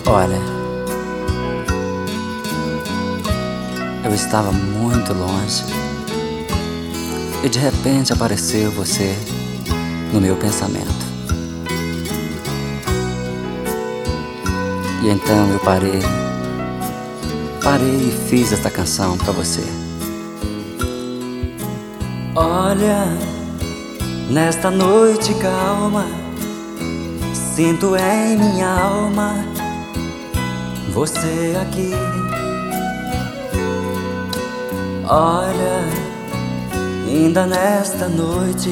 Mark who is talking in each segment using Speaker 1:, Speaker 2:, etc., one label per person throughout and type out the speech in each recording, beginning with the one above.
Speaker 1: Olha, eu estava muito longe e de repente apareceu você no meu pensamento. E então eu parei e fiz esta canção pra você. Olha, nesta noite calma, sinto em minha alma você aqui. Olha, ainda nesta noite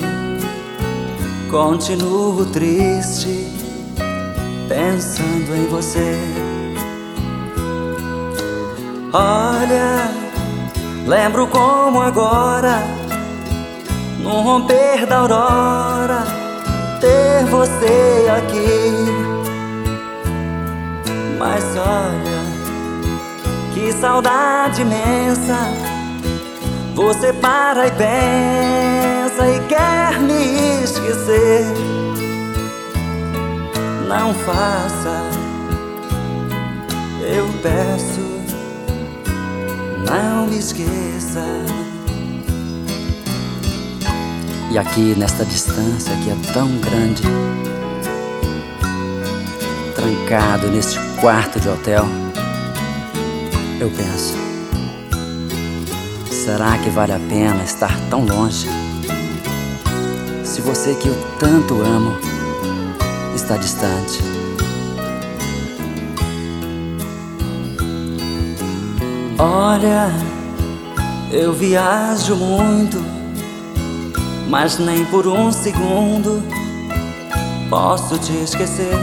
Speaker 1: continuo triste, pensando em você. Olha, lembro como agora, no romper da aurora, ter você aqui. Mas olha, que saudade imensa. Você para e pensa e quer me esquecer. Não faça, eu peço, não me esqueça. E aqui nesta distância que é tão grande, trancado neste quarto de hotel, eu penso: será que vale a pena estar tão longe, se você que eu tanto amo está distante? Olha, eu viajo muito, mas nem por um segundo posso te esquecer.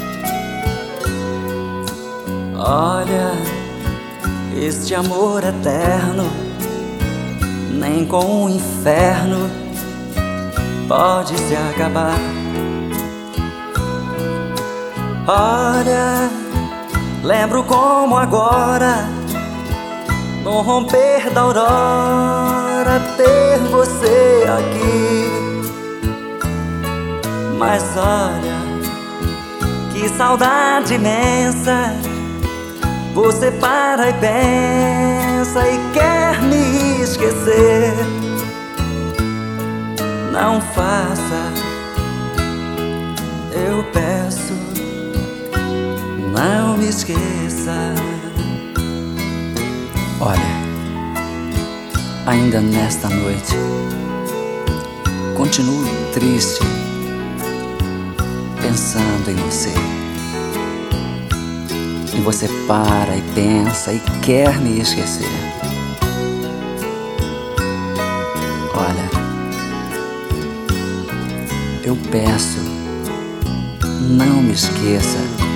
Speaker 1: Olha, este amor eterno, nem com o inferno pode se acabar. Olha, lembro como agora, no romper da aurora, ter você aqui. Mas olha, que saudade imensa. Você para e pensa e quer me esquecer. Não faça, eu peço, não me esqueça. Olha, ainda nesta noite continuo triste, pensando em você. E você para e pensa e quer me esquecer. Olha, eu peço, não me esqueça.